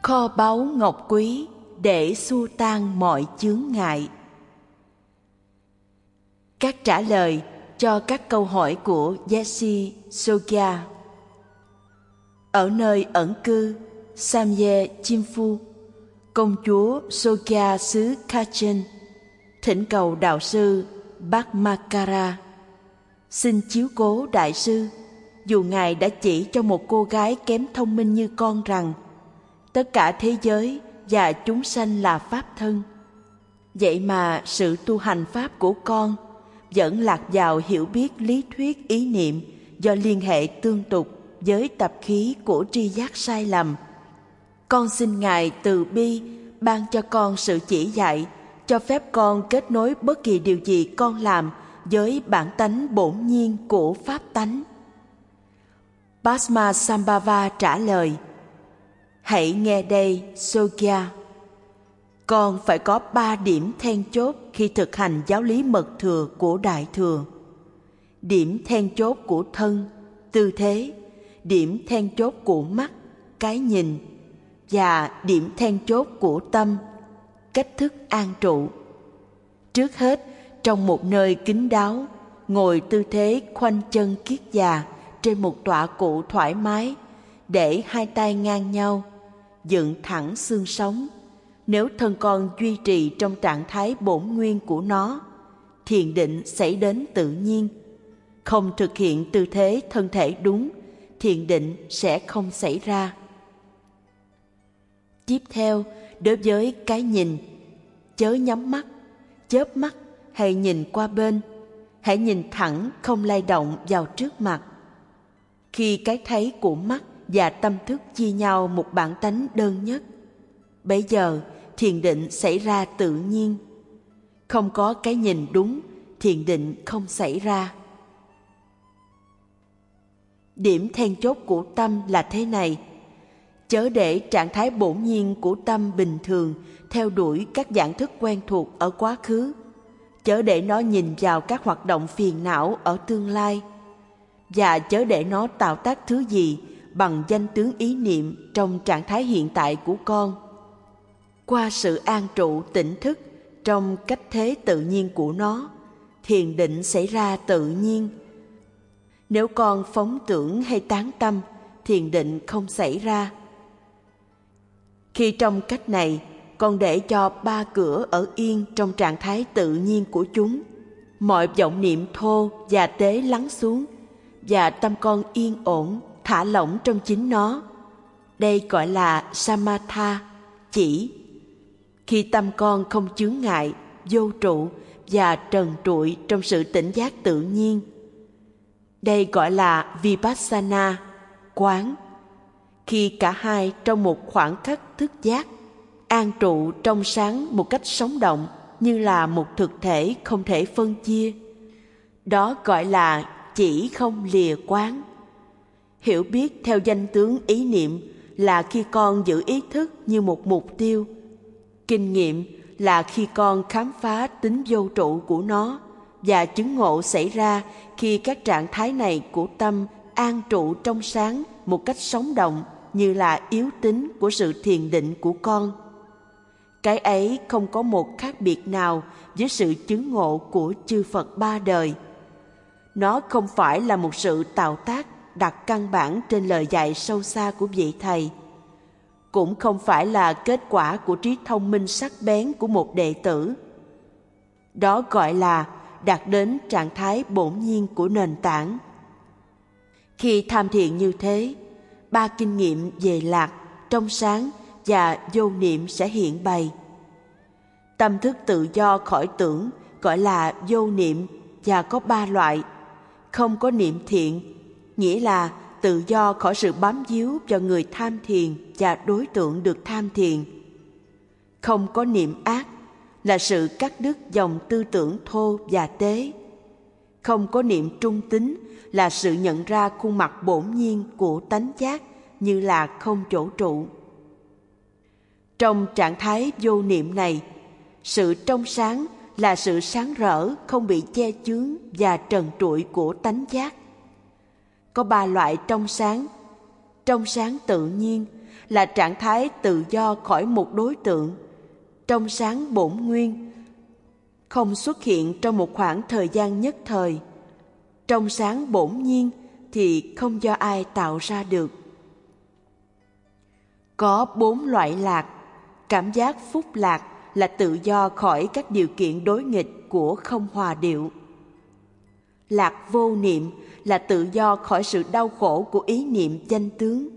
kho báu ngọc quý để xua tan mọi chướng ngại. Các trả lời cho các câu hỏi của Yeshe Sogya. Ở nơi ẩn cư Samye Chimfu, công chúa Sogya xứ Kachen thỉnh cầu đạo sư Bhakmakara: xin chiếu cố đại sư, dù ngài đã chỉ cho một cô gái kém thông minh như con rằng tất cả thế giới và chúng sanh là pháp thân, vậy mà sự tu hành pháp của con vẫn lạc vào hiểu biết lý thuyết ý niệm do liên hệ tương tục với tập khí của tri giác sai lầm. Con xin ngài từ bi ban cho con sự chỉ dạy, cho phép con kết nối bất kỳ điều gì con làm với bản tánh bổn nhiên của pháp tánh. Padmasambhava trả lời: hãy nghe đây Sogya, con phải có 3 điểm then chốt khi thực hành giáo lý mật thừa của Đại Thừa. Điểm then chốt của thân, tư thế, điểm then chốt của mắt, cái nhìn, và điểm then chốt của tâm, cách thức an trụ. Trước hết, trong một nơi kín đáo, ngồi tư thế khoanh chân kiết già trên một tọa cụ thoải mái, để 2 tay ngang nhau, dựng thẳng xương sống. Nếu thân con duy trì trong trạng thái bổn nguyên của nó, thiền định xảy đến tự nhiên. Không thực hiện tư thế thân thể đúng, thiền định sẽ không xảy ra. Tiếp theo, đối với cái nhìn, chớ nhắm mắt, chớp mắt hay nhìn qua bên. Hãy nhìn thẳng, không lay động vào trước mặt. Khi cái thấy của mắt và tâm thức chia nhau một bản tánh đơn nhất, bấy giờ thiền định xảy ra tự nhiên. Không có cái nhìn đúng, thiền định không xảy ra. Điểm then chốt của tâm là thế này: chớ để trạng thái bổn nhiên của tâm bình thường theo đuổi các dạng thức quen thuộc ở quá khứ, chớ để nó nhìn vào các hoạt động phiền não ở tương lai, và chớ để nó tạo tác thứ gì bằng danh tướng ý niệm trong trạng thái hiện tại của con. Qua sự an trụ tỉnh thức trong cách thế tự nhiên của nó, thiền định xảy ra tự nhiên. Nếu con phóng tưởng hay tán tâm, thiền định không xảy ra. Khi trong cách này, con để cho 3 cửa ở yên trong trạng thái tự nhiên của chúng, mọi vọng niệm thô và tế lắng xuống, và tâm con yên ổn, thả lỏng trong chính nó. Đây gọi là samatha, chỉ. Khi tâm con không chướng ngại, vô trụ và trần trụi trong sự tỉnh giác tự nhiên, đây gọi là vipassana, quán. Khi cả hai trong một khoảng khắc thức giác, an trụ trong sáng một cách sống động như là một thực thể không thể phân chia, đó gọi là chỉ không lìa quán. Hiểu biết theo danh tướng ý niệm là khi con giữ ý thức như một mục tiêu. Kinh nghiệm là khi con khám phá tính vô trụ của nó, và chứng ngộ xảy ra khi các trạng thái này của tâm an trụ trong sáng một cách sống động như là yếu tính của sự thiền định của con. Cái ấy không có một khác biệt nào với sự chứng ngộ của chư Phật 3 đời. Nó không phải là một sự tạo tác đặt căn bản trên lời dạy sâu xa của vị thầy, cũng không phải là kết quả của trí thông minh sắc bén của một đệ tử. Đó gọi là đạt đến trạng thái bổn nhiên của nền tảng. Khi tham thiền như thế, 3 kinh nghiệm về lạc, trong sáng và vô niệm sẽ hiện bày. Tâm thức tự do khỏi tưởng gọi là vô niệm, và có 3 loại. Không có niệm thiện, nghĩa là tự do khỏi sự bám víu vào người tham thiền và đối tượng được tham thiền. Không có niệm ác, là sự cắt đứt dòng tư tưởng thô và tế. Không có niệm trung tính, là sự nhận ra khuôn mặt bổn nhiên của tánh giác như là không chỗ trụ. Trong trạng thái vô niệm này, sự trong sáng là sự sáng rỡ không bị che chướng và trần trụi của tánh giác. Có 3 loại trong sáng tự nhiên là trạng thái tự do khỏi một đối tượng, trong sáng bổn nguyên, không xuất hiện trong một khoảng thời gian nhất thời. Trong sáng bổn nhiên thì không do ai tạo ra được. Có 4 loại lạc. Cảm giác phúc lạc là tự do khỏi các điều kiện đối nghịch của không hòa điệu. Lạc vô niệm là tự do khỏi sự đau khổ của ý niệm danh tướng.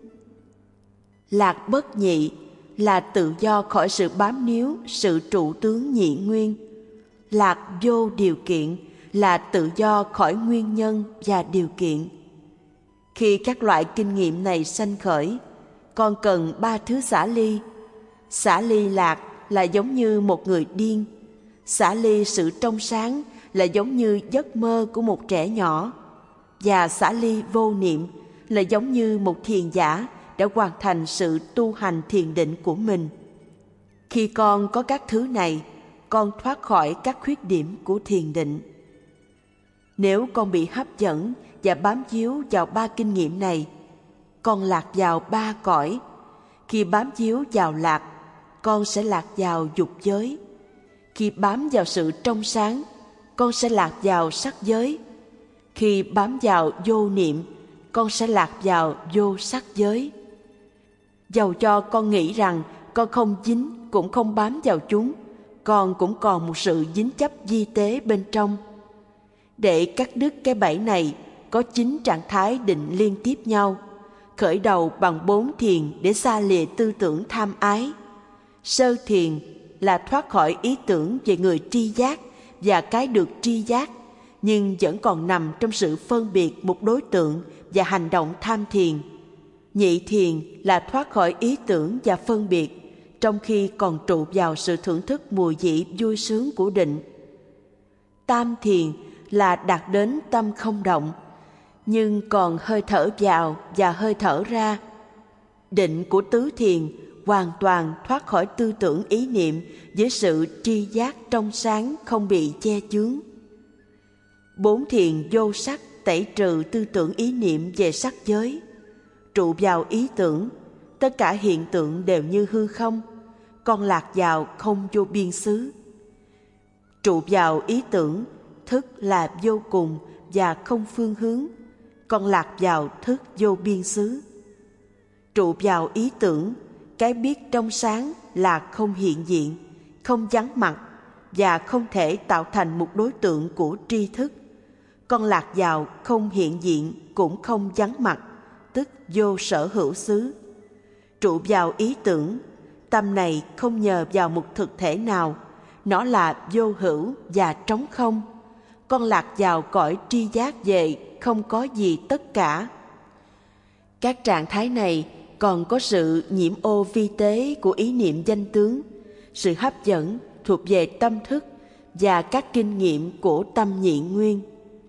Lạc bất nhị là tự do khỏi sự bám níu sự trụ tướng nhị nguyên. Lạc vô điều kiện là tự do khỏi nguyên nhân và điều kiện. Khi các loại kinh nghiệm này sanh khởi, con cần 3 thứ xả ly. Xả ly lạc là giống như một người điên. Xả ly sự trong sáng là giống như giấc mơ của một trẻ nhỏ. Và xả ly vô niệm là giống như một thiền giả đã hoàn thành sự tu hành thiền định của mình. Khi con có các thứ này, con thoát khỏi các khuyết điểm của thiền định. Nếu con bị hấp dẫn và bám víu vào 3 kinh nghiệm này, con lạc vào 3 cõi. Khi bám víu vào lạc, con sẽ lạc vào dục giới. Khi bám vào sự trong sáng, con sẽ lạc vào sắc giới. Khi bám vào vô niệm, con sẽ lạc vào vô sắc giới. Dầu cho con nghĩ rằng con không dính cũng không bám vào chúng, con cũng còn một sự dính chấp vi tế bên trong. Để cắt đứt cái bẫy này, có 9 trạng thái định liên tiếp nhau, khởi đầu bằng 4 thiền để xa lìa tư tưởng tham ái. Sơ thiền là thoát khỏi ý tưởng về người tri giác và cái được tri giác, nhưng vẫn còn nằm trong sự phân biệt một đối tượng và hành động tham thiền. Nhị thiền là thoát khỏi ý tưởng và phân biệt, trong khi còn trụ vào sự thưởng thức mùi vị vui sướng của định. Tam thiền là đạt đến tâm không động, nhưng còn hơi thở vào và hơi thở ra. Định của tứ thiền hoàn toàn thoát khỏi tư tưởng ý niệm với sự tri giác trong sáng không bị che chướng. 4 thiền vô sắc tẩy trừ tư tưởng ý niệm về sắc giới. Trụ vào ý tưởng, tất cả hiện tượng đều như hư không, con lạc vào không vô biên xứ. Trụ vào ý tưởng, thức là vô cùng và không phương hướng, con lạc vào thức vô biên xứ. Trụ vào ý tưởng, cái biết trong sáng là không hiện diện, không vắng mặt và không thể tạo thành một đối tượng của tri thức. Con lạc vào không hiện diện cũng không vắng mặt, tức vô sở hữu xứ. Trụ vào ý tưởng, tâm này không nhờ vào một thực thể nào, nó là vô hữu và trống không. Con lạc vào cõi tri giác về không có gì tất cả. Các trạng thái này còn có sự nhiễm ô vi tế của ý niệm danh tướng, sự hấp dẫn thuộc về tâm thức và các kinh nghiệm của tâm nhị nguyên.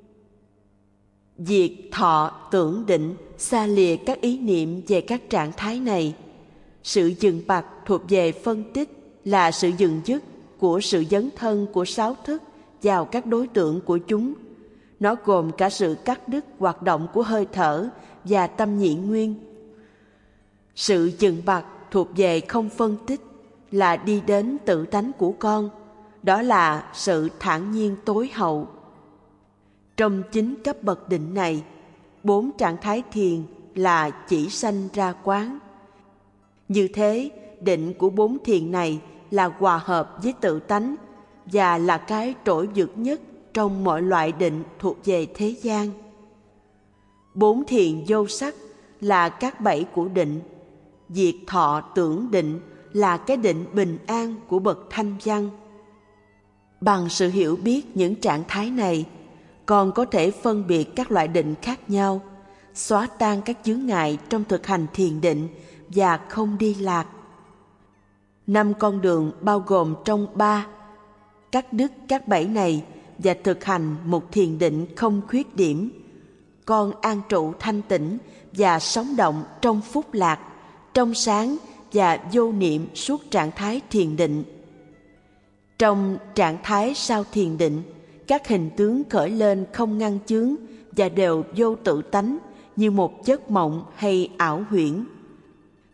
Diệt thọ tưởng định xa lìa các ý niệm về các trạng thái này. Sự dừng bặt thuộc về phân tích là sự dừng dứt của sự dấn thân của 6 thức vào các đối tượng của chúng. Nó gồm cả sự cắt đứt hoạt động của hơi thở và tâm nhị nguyên. Sự dừng bặt thuộc về không phân tích là đi đến tự tánh của con, đó là sự thản nhiên tối hậu. Trong 9 cấp bậc định này, 4 trạng thái thiền là chỉ sanh ra quán. Như thế, định của 4 thiền này là hòa hợp với tự tánh và là cái trỗi vượt nhất trong mọi loại định thuộc về thế gian. 4 thiền vô sắc là các bẫy của định. Diệt thọ tưởng định là cái định bình an của bậc thanh văn. Bằng sự hiểu biết những trạng thái này, con có thể phân biệt các loại định khác nhau, xóa tan các chướng ngại trong thực hành thiền định và không đi lạc. 5 con đường bao gồm trong 3: cắt đứt các bẫy này và thực hành một thiền định không khuyết điểm. Con an trụ thanh tĩnh và sống động trong phúc lạc, trong sáng và vô niệm suốt trạng thái thiền định. Trong trạng thái sau thiền định, các hình tướng khởi lên không ngăn chướng và đều vô tự tánh như một giấc mộng hay ảo huyễn.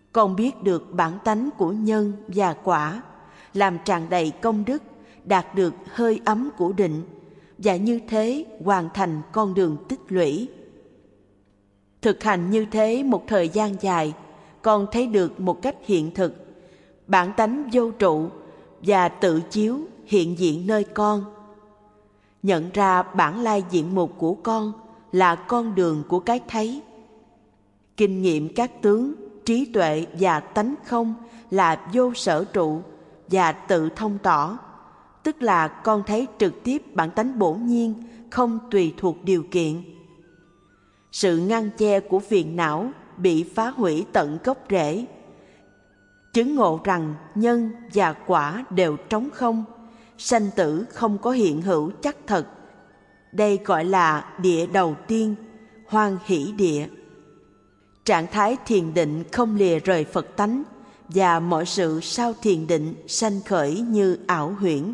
con biết được bản tánh của nhân và quả, làm tràn đầy công đức, đạt được hơi ấm của định, và như thế hoàn thành con đường tích lũy. Thực hành như thế một thời gian dài, con thấy được một cách hiện thực bản tánh vô trụ và tự chiếu hiện diện nơi con. Nhận ra bản lai diện mục của con là con đường của cái thấy. Kinh nghiệm các tướng, trí tuệ và tánh không là vô sở trụ và tự thông tỏ, tức là con thấy trực tiếp bản tánh bổn nhiên, không tùy thuộc điều kiện. Sự ngăn che của phiền não bị phá hủy tận gốc rễ. Chứng ngộ rằng nhân và quả đều trống không, sanh tử không có hiện hữu chắc thật. Đây gọi là địa đầu tiên, hoan hỷ địa. Trạng thái thiền định không lìa rời Phật tánh, và mọi sự sau thiền định sanh khởi như ảo huyễn.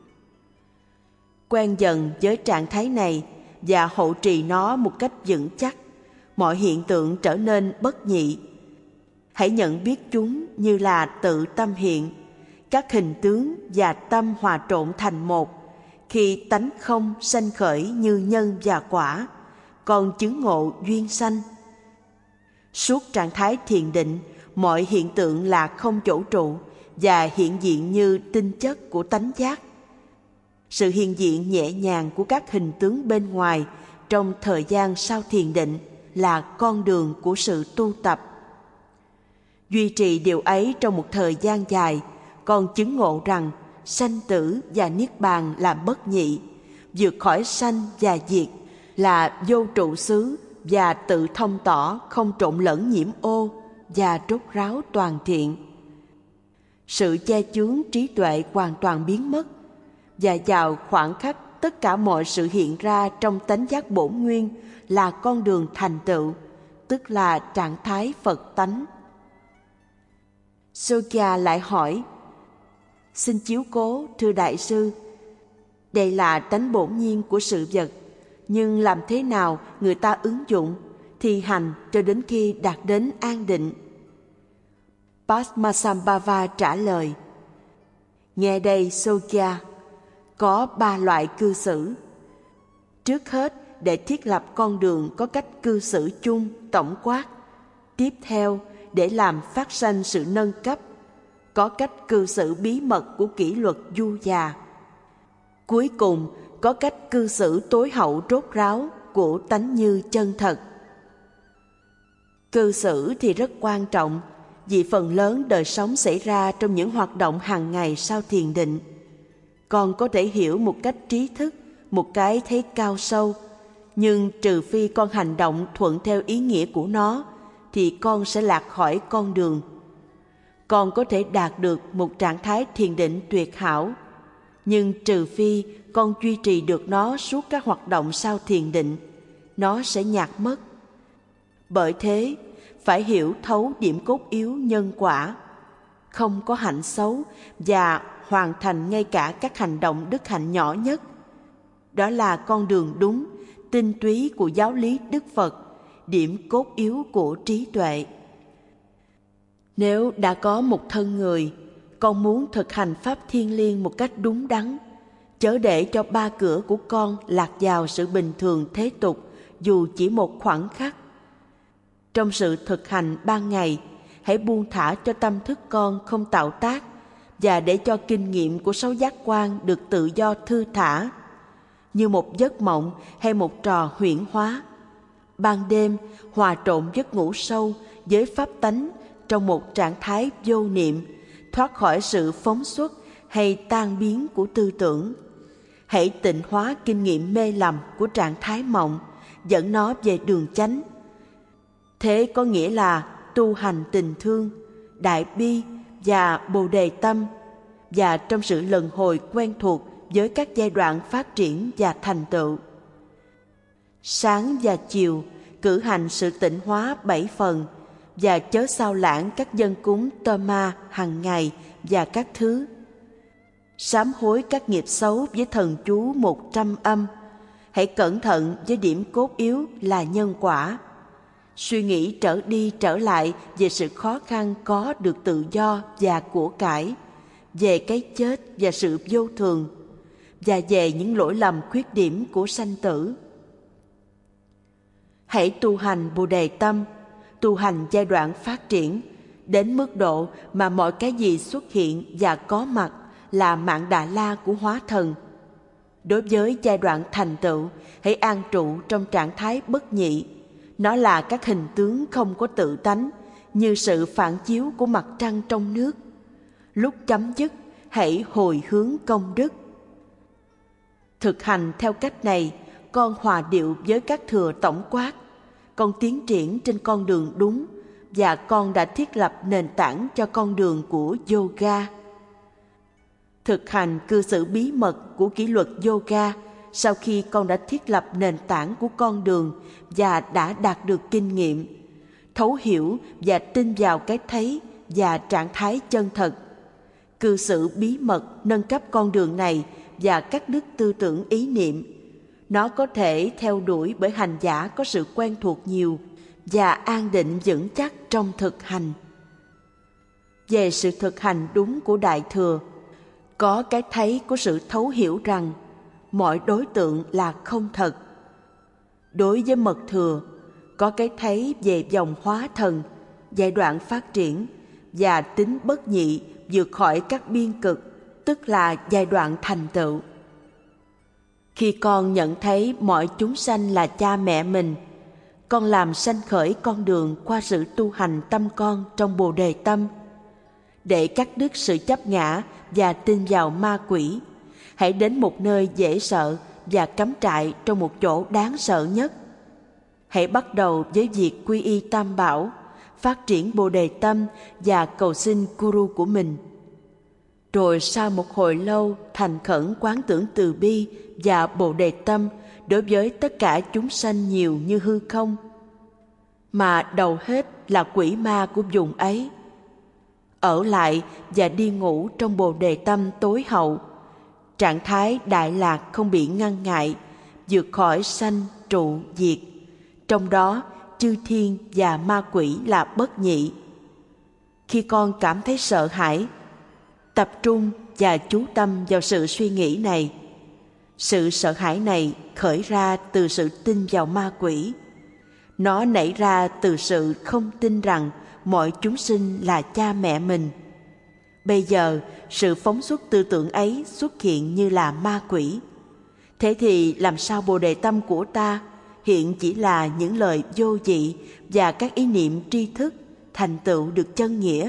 Quen dần với trạng thái này và hộ trì nó một cách vững chắc, mọi hiện tượng trở nên bất nhị. Hãy nhận biết chúng như là tự tâm hiện, các hình tướng và tâm hòa trộn thành một. Khi tánh không sanh khởi như nhân và quả, còn chứng ngộ duyên sanh. Suốt trạng thái thiền định, mọi hiện tượng là không chỗ trụ và hiện diện như tinh chất của tánh giác. Sự hiện diện nhẹ nhàng của các hình tướng bên ngoài trong thời gian sau thiền định là con đường của sự tu tập. Duy trì điều ấy trong một thời gian dài, còn chứng ngộ rằng sanh tử và niết bàn là bất nhị, vượt khỏi sanh và diệt là vô trụ xứ và tự thông tỏ không trộn lẫn nhiễm ô và rốt ráo toàn thiện. Sự che chướng trí tuệ hoàn toàn biến mất, và vào khoảng khắc tất cả mọi sự hiện ra trong tánh giác bổn nguyên là con đường thành tựu, tức là trạng thái Phật tánh. Sokya lại hỏi: Xin chiếu cố thưa đại sư, đây là tánh bổn nhiên của sự vật, nhưng làm thế nào người ta ứng dụng, thi hành cho đến khi đạt đến an định? Padmasambhava trả lời: Nghe đây Sokya, có 3 loại cư xử. Trước hết, để thiết lập con đường có cách cư xử chung tổng quát. Tiếp theo, để làm phát sanh sự nâng cấp, có cách cư xử bí mật của kỷ luật du già. Cuối cùng, có cách cư xử tối hậu rốt ráo của tánh như chân thật. Cư xử thì rất quan trọng, vì phần lớn đời sống xảy ra trong những hoạt động hàng ngày sau thiền định. Con có thể hiểu một cách trí thức, một cái thấy cao sâu, nhưng trừ phi con hành động thuận theo ý nghĩa của nó, thì con sẽ lạc khỏi con đường. Con có thể đạt được một trạng thái thiền định tuyệt hảo, nhưng trừ phi con duy trì được nó suốt các hoạt động sau thiền định, nó sẽ nhạt mất. Bởi thế, phải hiểu thấu điểm cốt yếu nhân quả, không có hạnh xấu và hoàn thành ngay cả các hành động đức hạnh nhỏ nhất. Đó là con đường đúng, tinh túy của giáo lý Đức Phật, điểm cốt yếu của trí tuệ. Nếu đã có một thân người, con muốn thực hành Pháp thiêng liêng một cách đúng đắn, chớ để cho 3 cửa của con lạc vào sự bình thường thế tục dù chỉ một khoảnh khắc. Trong sự thực hành ban ngày, hãy buông thả cho tâm thức con không tạo tác và để cho kinh nghiệm của 6 giác quan được tự do thư thả, như một giấc mộng hay một trò huyễn hóa. Ban đêm, hòa trộn giấc ngủ sâu với pháp tánh trong một trạng thái vô niệm, thoát khỏi sự phóng xuất hay tan biến của tư tưởng. Hãy tịnh hóa kinh nghiệm mê lầm của trạng thái mộng, dẫn nó về đường chánh. Thế có nghĩa là tu hành tình thương, đại bi và bồ đề tâm, và trong sự lần hồi quen thuộc với các giai đoạn phát triển và thành tựu. Sáng và chiều cử hành sự tịnh hóa 7 phần và chớ sao lãng các dân cúng Toma hàng ngày và các thứ. Sám hối các nghiệp xấu với thần chú 100 âm. Hãy cẩn thận với điểm cốt yếu là nhân quả. Suy nghĩ trở đi trở lại về sự khó khăn có được tự do và của cải, về cái chết và sự vô thường, và về những lỗi lầm khuyết điểm của sanh tử. Hãy tu hành Bồ Đề Tâm, tu hành giai đoạn phát triển, đến mức độ mà mọi cái gì xuất hiện và có mặt là Mạn Đà La của hóa thần. Đối với giai đoạn thành tựu, hãy an trụ trong trạng thái bất nhị. Nó là các hình tướng không có tự tánh, như sự phản chiếu của mặt trăng trong nước. Lúc chấm dứt, hãy hồi hướng công đức. Thực hành theo cách này, con hòa điệu với các thừa tổng quát. Con tiến triển trên con đường đúng, và con đã thiết lập nền tảng cho con đường của yoga. Thực hành cư xử bí mật của kỷ luật yoga sau khi con đã thiết lập nền tảng của con đường và đã đạt được kinh nghiệm, thấu hiểu và tin vào cái thấy và trạng thái chân thật. Cư xử bí mật nâng cấp con đường này và các đức tư tưởng ý niệm. Nó có thể theo đuổi bởi hành giả có sự quen thuộc nhiều và an định vững chắc trong thực hành. Về sự thực hành đúng của Đại Thừa, có cái thấy của sự thấu hiểu rằng mọi đối tượng là không thật. Đối với Mật Thừa, có cái thấy về dòng hóa thần, giai đoạn phát triển và tính bất nhị vượt khỏi các biên cực, tức là giai đoạn thành tựu. Khi con nhận thấy mọi chúng sanh là cha mẹ mình, con làm sanh khởi con đường qua sự tu hành tâm con trong Bồ Đề Tâm. Để cắt đứt sự chấp ngã và tin vào ma quỷ, hãy đến một nơi dễ sợ và cắm trại trong một chỗ đáng sợ nhất. Hãy bắt đầu với việc quy y Tam Bảo, phát triển Bồ Đề Tâm và cầu xin Guru của mình. Rồi sau một hồi lâu thành khẩn quán tưởng từ bi và Bồ Đề Tâm đối với tất cả chúng sanh nhiều như hư không, mà đầu hết là quỷ ma của vùng ấy. Ở lại và đi ngủ trong Bồ Đề Tâm tối hậu, trạng thái đại lạc không bị ngăn ngại, vượt khỏi sanh trụ diệt. Trong đó, chư thiên và ma quỷ là bất nhị. Khi con cảm thấy sợ hãi, tập trung và chú tâm vào sự suy nghĩ này. Sự sợ hãi này khởi ra từ sự tin vào ma quỷ. Nó nảy ra từ sự không tin rằng mọi chúng sinh là cha mẹ mình. Bây giờ, sự phóng xuất tư tưởng ấy xuất hiện như là ma quỷ. Thế thì làm sao Bồ Đề Tâm của ta hiện chỉ là những lời vô vị và các ý niệm tri thức thành tựu được chân nghĩa?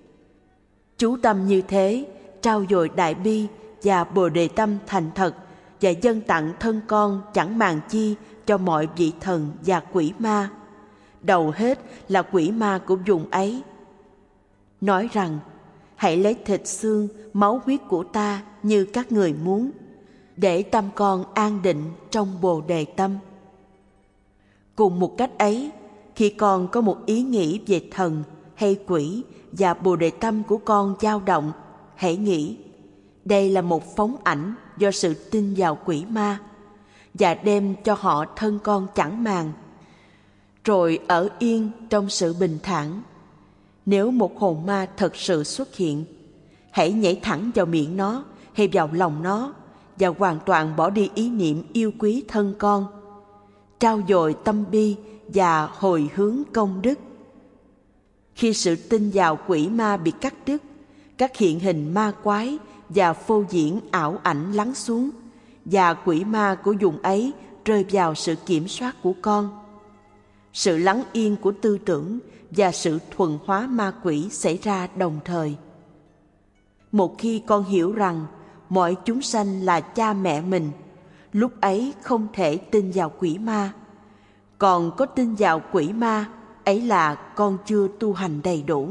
Chú tâm như thế, trao dồi đại bi và Bồ Đề Tâm thành thật và dâng tặng thân con chẳng màng chi cho mọi vị thần và quỷ ma. Đầu hết là quỷ ma của vùng ấy. Nói rằng, hãy lấy thịt xương, máu huyết của ta như các người muốn, để tâm con an định trong Bồ Đề Tâm. Cùng một cách ấy, khi con có một ý nghĩ về thần hay quỷ và Bồ Đề Tâm của con dao động, hãy nghĩ, đây là một phóng ảnh do sự tin vào quỷ ma, và đem cho họ thân con chẳng màng. Rồi ở yên trong sự bình thản. Nếu một hồn ma thật sự xuất hiện, hãy nhảy thẳng vào miệng nó hay vào lòng nó và hoàn toàn bỏ đi ý niệm yêu quý thân con. Trao dồi tâm bi và hồi hướng công đức. Khi sự tin vào quỷ ma bị cắt đứt, các hiện hình ma quái và phô diễn ảo ảnh lắng xuống, và quỷ ma của vùng ấy rơi vào sự kiểm soát của con. Sự lắng yên của tư tưởng và sự thuần hóa ma quỷ xảy ra đồng thời. Một khi con hiểu rằng mọi chúng sanh là cha mẹ mình, lúc ấy không thể tin vào quỷ ma. Còn có tin vào quỷ ma, ấy là con chưa tu hành đầy đủ.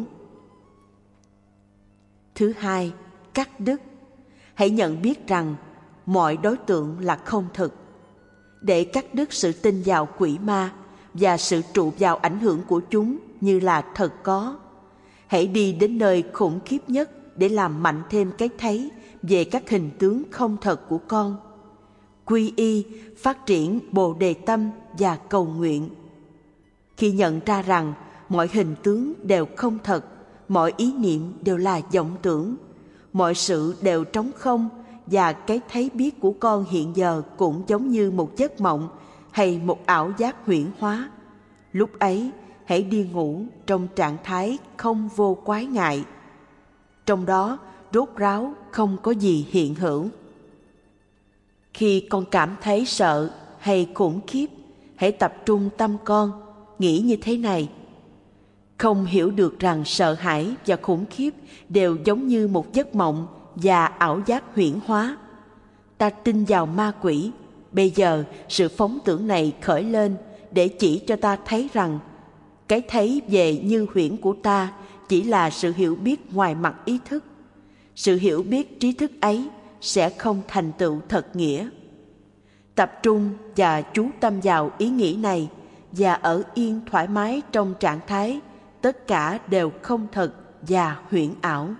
Thứ hai, cắt đứt. Hãy nhận biết rằng mọi đối tượng là không thực. Để cắt đứt sự tin vào quỷ ma và sự trụ vào ảnh hưởng của chúng như là thật có, hãy đi đến nơi khủng khiếp nhất để làm mạnh thêm cái thấy về các hình tướng không thật của con. Quy y, phát triển Bồ Đề Tâm và cầu nguyện. Khi nhận ra rằng mọi hình tướng đều không thật, mọi ý niệm đều là vọng tưởng, mọi sự đều trống không, và cái thấy biết của con hiện giờ cũng giống như một giấc mộng hay một ảo giác huyễn hóa, lúc ấy hãy đi ngủ trong trạng thái không vô quái ngại. Trong đó rốt ráo không có gì hiện hữu. Khi con cảm thấy sợ hay khủng khiếp, hãy tập trung tâm con, nghĩ như thế này: không hiểu được rằng sợ hãi và khủng khiếp đều giống như một giấc mộng và ảo giác huyễn hóa. Ta tin vào ma quỷ. Bây giờ sự phóng tưởng này khởi lên để chỉ cho ta thấy rằng cái thấy về như huyễn của ta chỉ là sự hiểu biết ngoài mặt ý thức. Sự hiểu biết trí thức ấy sẽ không thành tựu thật nghĩa. Tập trung và chú tâm vào ý nghĩ này và ở yên thoải mái trong trạng thái tất cả đều không thật và huyễn ảo.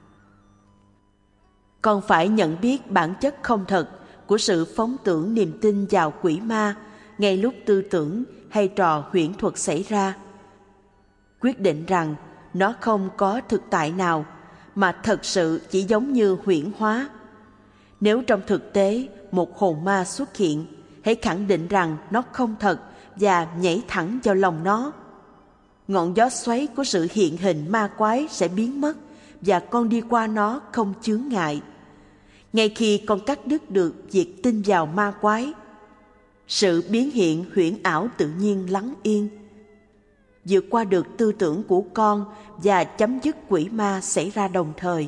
Con phải nhận biết bản chất không thật của sự phóng tưởng niềm tin vào quỷ ma ngay lúc tư tưởng hay trò huyễn thuật xảy ra. Quyết định rằng nó không có thực tại nào mà thật sự chỉ giống như huyễn hóa. Nếu trong thực tế một hồn ma xuất hiện, hãy khẳng định rằng nó không thật và nhảy thẳng vào lòng nó. Ngọn gió xoáy của sự hiện hình ma quái sẽ biến mất và con đi qua nó không chướng ngại. Ngay khi con cắt đứt được việc tin vào ma quái, sự biến hiện huyễn ảo tự nhiên lắng yên, vượt qua được tư tưởng của con và chấm dứt quỷ ma xảy ra đồng thời.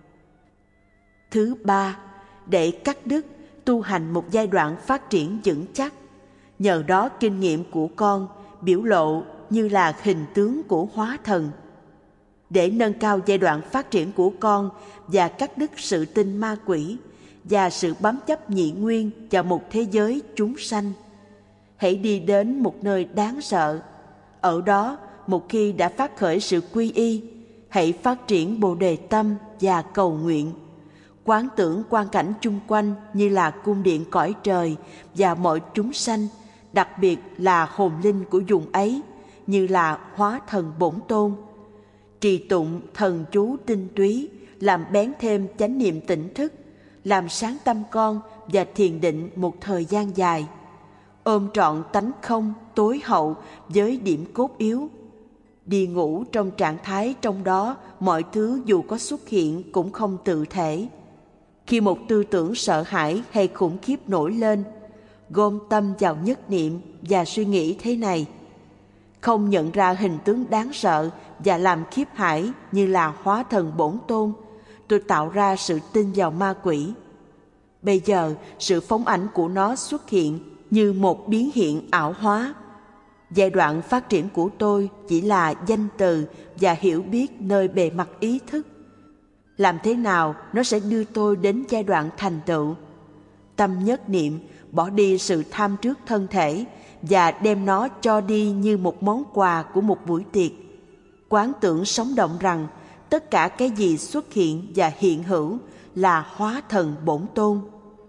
Thứ ba, để cắt đứt, tu hành một giai đoạn phát triển vững chắc. Nhờ đó kinh nghiệm của con biểu lộ như là hình tướng của hóa thần. Để nâng cao giai đoạn phát triển của con và cắt đứt sự tin ma quỷ và sự bám chấp nhị nguyên vào một thế giới chúng sanh, hãy đi đến một nơi đáng sợ. Ở đó, một khi đã phát khởi sự quy y, hãy phát triển bồ đề tâm và cầu nguyện. Quán tưởng quang cảnh chung quanh như là cung điện cõi trời và mọi chúng sanh, đặc biệt là hồn linh của vùng ấy, như là hóa thần bổn tôn. Trì tụng thần chú tinh túy, làm bén thêm chánh niệm tỉnh thức, làm sáng tâm con và thiền định một thời gian dài. Ôm trọn tánh không tối hậu với điểm cốt yếu. Đi ngủ trong trạng thái trong đó mọi thứ dù có xuất hiện cũng không tự thể. Khi một tư tưởng sợ hãi hay khủng khiếp nổi lên, gom tâm vào nhất niệm và suy nghĩ thế này: không nhận ra hình tướng đáng sợ và làm khiếp hãi như là hóa thần bổn tôn, tôi tạo ra sự tin vào ma quỷ. Bây giờ sự phóng ảnh của nó xuất hiện như một biến hiện ảo hóa. Giai đoạn phát triển của tôi chỉ là danh từ và hiểu biết nơi bề mặt ý thức. Làm thế nào nó sẽ đưa tôi đến giai đoạn thành tựu? Tâm nhất niệm bỏ đi sự tham trước thân thể và đem nó cho đi như một món quà của một buổi tiệc. Quán tưởng sống động rằng tất cả cái gì xuất hiện và hiện hữu là hóa thần bổn tôn.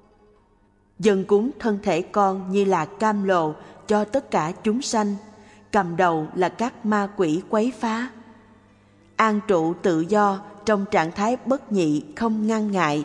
Dâng cúng thân thể con như là cam lồ cho tất cả chúng sanh, cầm đầu là các ma quỷ quấy phá. An trụ tự do trong trạng thái bất nhị không ngăn ngại.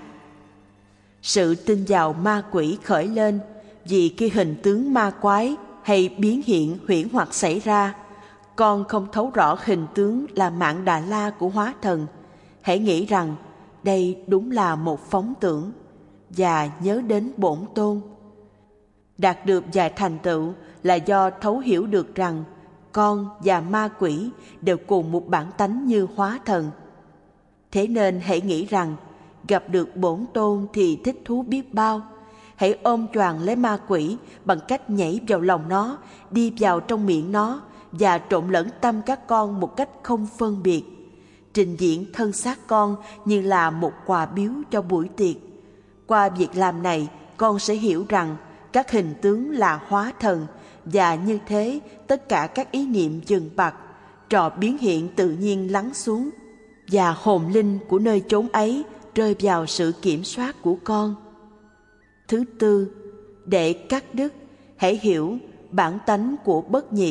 Sự tin vào ma quỷ khởi lên vì khi hình tướng ma quái hay biến hiện huyễn hoặc xảy ra, con không thấu rõ hình tướng là mạng Đà La của hóa thần. Hãy nghĩ rằng đây đúng là một phóng tưởng và nhớ đến bổn tôn. Đạt được vài thành tựu là do thấu hiểu được rằng con và ma quỷ đều cùng một bản tánh như hóa thần. Thế nên hãy nghĩ rằng gặp được bổn tôn thì thích thú biết bao. Hãy ôm choàng lấy ma quỷ bằng cách nhảy vào lòng nó, đi vào trong miệng nó và trộn lẫn tâm các con một cách không phân biệt. Trình diễn thân xác con như là một quà biếu cho buổi tiệc. Qua việc làm này, con sẽ hiểu rằng các hình tướng là hóa thần và như thế tất cả các ý niệm dừng bặt, trò biến hiện tự nhiên lắng xuống và hồn linh của nơi chốn ấy rơi vào sự kiểm soát của con. Thứ tư, để cắt đứt, hãy hiểu bản tánh của bất nhị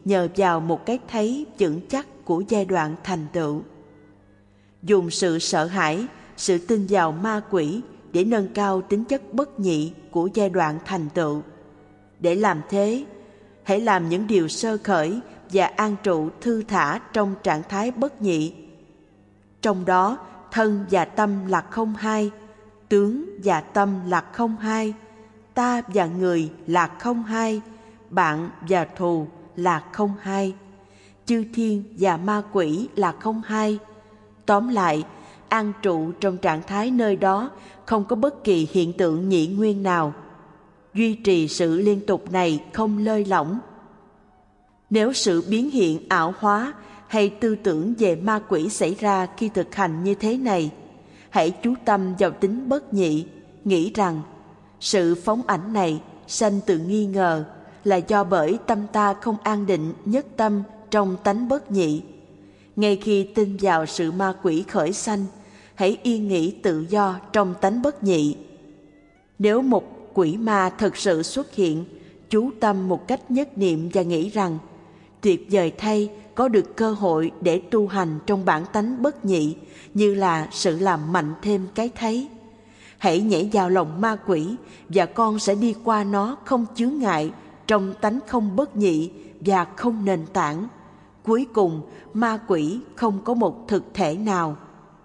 nhờ vào một cái thấy vững chắc của giai đoạn thành tựu. Dùng sự sợ hãi, sự tin vào ma quỷ để nâng cao tính chất bất nhị của giai đoạn thành tựu. Để làm thế, hãy làm những điều sơ khởi và an trụ thư thả trong trạng thái bất nhị. Trong đó, thân và tâm là không hai, tướng và tâm là không hai, ta và người là không hai, bạn và thù là không hai, chư thiên và ma quỷ là không hai. Tóm lại, an trụ trong trạng thái nơi đó không có bất kỳ hiện tượng nhị nguyên nào. Duy trì sự liên tục này không lơi lỏng. Nếu sự biến hiện ảo hóa hay tư tưởng về ma quỷ xảy ra khi thực hành như thế này, hãy chú tâm vào tính bất nhị, nghĩ rằng sự phóng ảnh này sanh từ nghi ngờ là do bởi tâm ta không an định nhất tâm trong tánh bất nhị. Ngay khi tin vào sự ma quỷ khởi sanh, hãy yên nghỉ tự do trong tánh bất nhị. Nếu một quỷ ma thực sự xuất hiện, chú tâm một cách nhất niệm và nghĩ rằng tuyệt vời thay có được cơ hội để tu hành trong bản tánh bất nhị, như là sự làm mạnh thêm cái thấy. Hãy nhảy vào lòng ma quỷ và con sẽ đi qua nó không chướng ngại trong tánh không bất nhị và không nền tảng. Cuối cùng, ma quỷ không có một thực thể nào.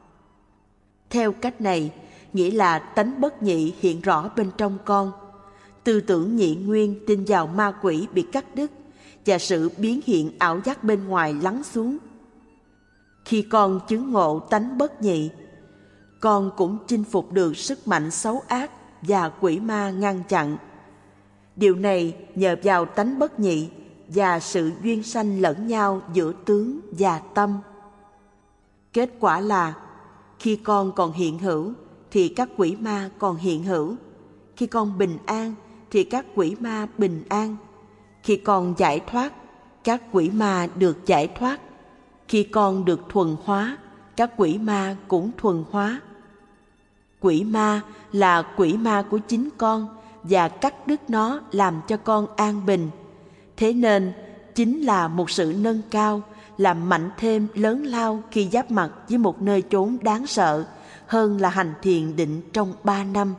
Theo cách này, nghĩa là tánh bất nhị hiện rõ bên trong con. Tư tưởng nhị nguyên tin vào ma quỷ bị cắt đứt và sự biến hiện ảo giác bên ngoài lắng xuống. Khi con chứng ngộ tánh bất nhị, con cũng chinh phục được sức mạnh xấu ác và quỷ ma ngăn chặn. Điều này nhờ vào tánh bất nhị và sự duyên sanh lẫn nhau giữa tướng và tâm. Kết quả là khi con còn hiện hữu thì các quỷ ma còn hiện hữu. Khi con bình an thì các quỷ ma bình an. Khi con giải thoát, các quỷ ma được giải thoát. Khi con được thuần hóa, các quỷ ma cũng thuần hóa. Quỷ ma là quỷ ma của chính con và cắt đứt nó làm cho con an bình. Thế nên, chính là một sự nâng cao, làm mạnh thêm lớn lao khi giáp mặt với một nơi chốn đáng sợ hơn là hành thiền định trong 3 năm.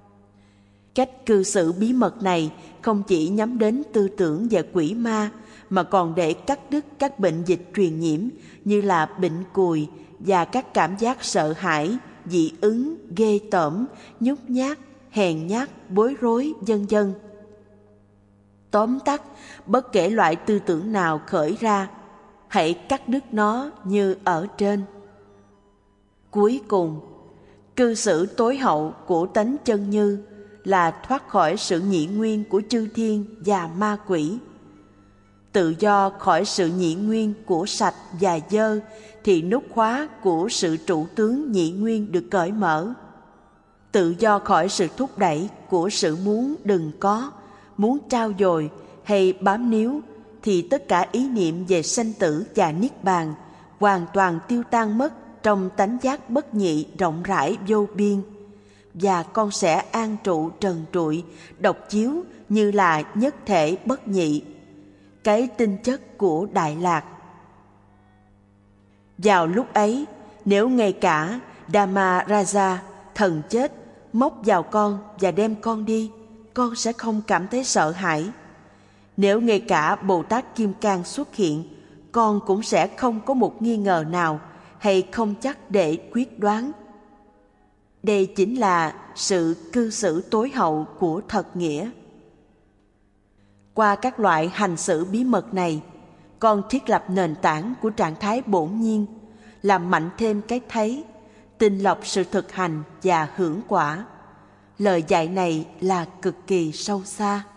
Cách cư xử bí mật này không chỉ nhắm đến tư tưởng về quỷ ma mà còn để cắt đứt các bệnh dịch truyền nhiễm như là bệnh cùi và các cảm giác sợ hãi, dị ứng, ghê tởm, nhút nhát, hèn nhát, bối rối, vân vân. Tóm tắt, bất kể loại tư tưởng nào khởi ra, hãy cắt đứt nó như ở trên. Cuối cùng, cư xử tối hậu của tánh chân như là thoát khỏi sự nhị nguyên của chư thiên và ma quỷ. Tự do khỏi sự nhị nguyên của sạch và dơ thì nút khóa của sự trụ tướng nhị nguyên được cởi mở. Tự do khỏi sự thúc đẩy của sự muốn đừng có, muốn trao dồi hay bám níu thì tất cả ý niệm về sanh tử và niết bàn hoàn toàn tiêu tan mất trong tánh giác bất nhị rộng rãi vô biên, và con sẽ an trụ trần trụi, độc chiếu như là nhất thể bất nhị, cái tinh chất của Đại Lạc. Vào lúc ấy, nếu ngay cả Dhamma Raja, thần chết, móc vào con và đem con đi, con sẽ không cảm thấy sợ hãi. Nếu ngay cả Bồ Tát Kim Cang xuất hiện, con cũng sẽ không có một nghi ngờ nào hay không chắc để quyết đoán. Đây chính là sự cư xử tối hậu của thật nghĩa. Qua các loại hành xử bí mật này, con thiết lập nền tảng của trạng thái bổn nhiên, làm mạnh thêm cái thấy, tinh lọc sự thực hành và hưởng quả. Lời dạy này là cực kỳ sâu xa.